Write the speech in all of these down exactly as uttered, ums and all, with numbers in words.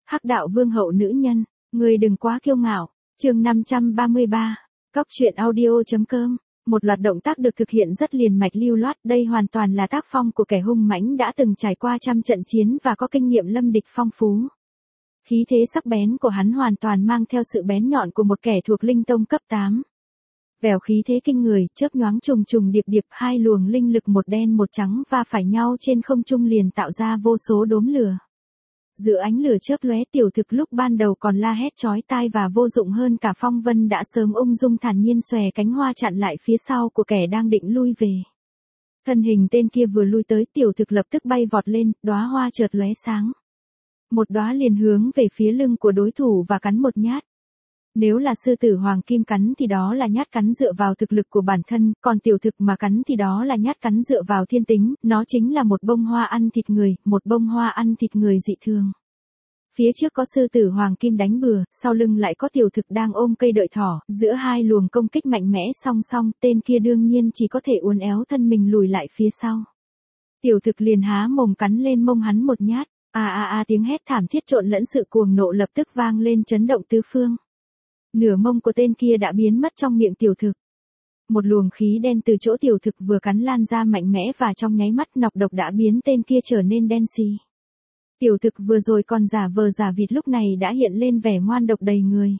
Hắc đạo vương hậu nữ nhân, người đừng quá kiêu ngạo. Chương năm trăm ba mươi ba. Cóc truyện audio.com. Một loạt động tác được thực hiện rất liền mạch lưu loát, đây hoàn toàn là tác phong của kẻ hung mãnh đã từng trải qua trăm trận chiến và có kinh nghiệm lâm địch phong phú. Khí thế sắc bén của hắn hoàn toàn mang theo sự bén nhọn của một kẻ thuộc linh tông cấp tám. Vèo khí thế kinh người, chớp nhoáng trùng trùng điệp điệp, hai luồng linh lực một đen một trắng va phải nhau trên không trung liền tạo ra vô số đốm lửa. Giữa ánh lửa chớp lóe, Tiểu Thực lúc ban đầu còn la hét chói tai và vô dụng hơn cả Phong Vân đã sớm ung dung thản nhiên xòe cánh hoa chặn lại phía sau của kẻ đang định lui về. Thân hình tên kia vừa lui tới, Tiểu Thực lập tức bay vọt lên, đóa hoa chợt lóe sáng. Một đóa liền hướng về phía lưng của đối thủ và cắn một nhát. Nếu là sư tử hoàng kim cắn thì đó là nhát cắn dựa vào thực lực của bản thân, còn Tiểu Thực mà cắn thì đó là nhát cắn dựa vào thiên tính, nó chính là một bông hoa ăn thịt người, một bông hoa ăn thịt người dị thường. Phía trước có sư tử hoàng kim đánh bừa, sau lưng lại có Tiểu Thực đang ôm cây đợi thỏ, giữa hai luồng công kích mạnh mẽ song song, tên kia đương nhiên chỉ có thể uốn éo thân mình lùi lại phía sau. Tiểu Thực liền há mồm cắn lên mông hắn một nhát, a a a tiếng hét thảm thiết trộn lẫn sự cuồng nộ lập tức vang lên chấn động tứ phương. Nửa mông của tên kia đã biến mất trong miệng Tiểu Thực. Một luồng khí đen từ chỗ Tiểu Thực vừa cắn lan ra mạnh mẽ và trong nháy mắt nọc độc đã biến tên kia trở nên đen xì. Tiểu Thực vừa rồi còn giả vờ giả vịt lúc này đã hiện lên vẻ ngoan độc đầy người.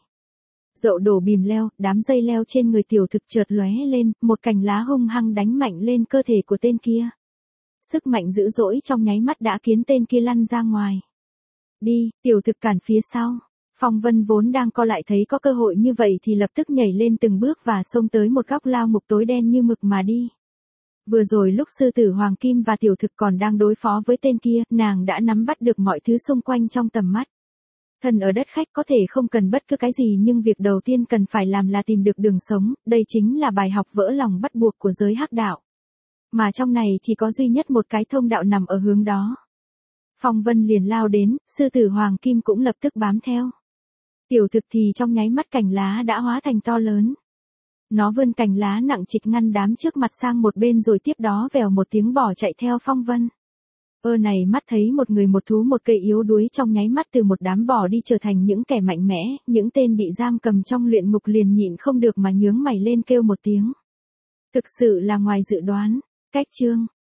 Dậu đổ bìm leo, đám dây leo trên người Tiểu Thực chợt lóe lên, một cành lá hung hăng đánh mạnh lên cơ thể của tên kia. Sức mạnh dữ dỗi trong nháy mắt đã khiến tên kia lăn ra ngoài. Đi, Tiểu Thực cản phía sau. Phong Vân vốn đang co lại thấy có cơ hội như vậy thì lập tức nhảy lên từng bước và xông tới một góc lao ngục tối đen như mực mà đi. Vừa rồi lúc sư tử Hoàng Kim và Tiểu Thực còn đang đối phó với tên kia, nàng đã nắm bắt được mọi thứ xung quanh trong tầm mắt. Thần ở đất khách có thể không cần bất cứ cái gì nhưng việc đầu tiên cần phải làm là tìm được đường sống, đây chính là bài học vỡ lòng bắt buộc của giới hắc đạo. Mà trong này chỉ có duy nhất một cái thông đạo nằm ở hướng đó. Phong Vân liền lao đến, sư tử Hoàng Kim cũng lập tức bám theo. Tiểu Thực thì trong nháy mắt cành lá đã hóa thành to lớn. Nó vươn cành lá nặng trịch ngăn đám trước mặt sang một bên rồi tiếp đó vèo một tiếng bỏ chạy theo Phong Vân. Ơ này mắt thấy một người một thú một cây yếu đuối trong nháy mắt từ một đám bỏ đi trở thành những kẻ mạnh mẽ, những tên bị giam cầm trong luyện ngục liền nhịn không được mà nhướng mày lên kêu một tiếng. Thực sự là ngoài dự đoán. Cách chương.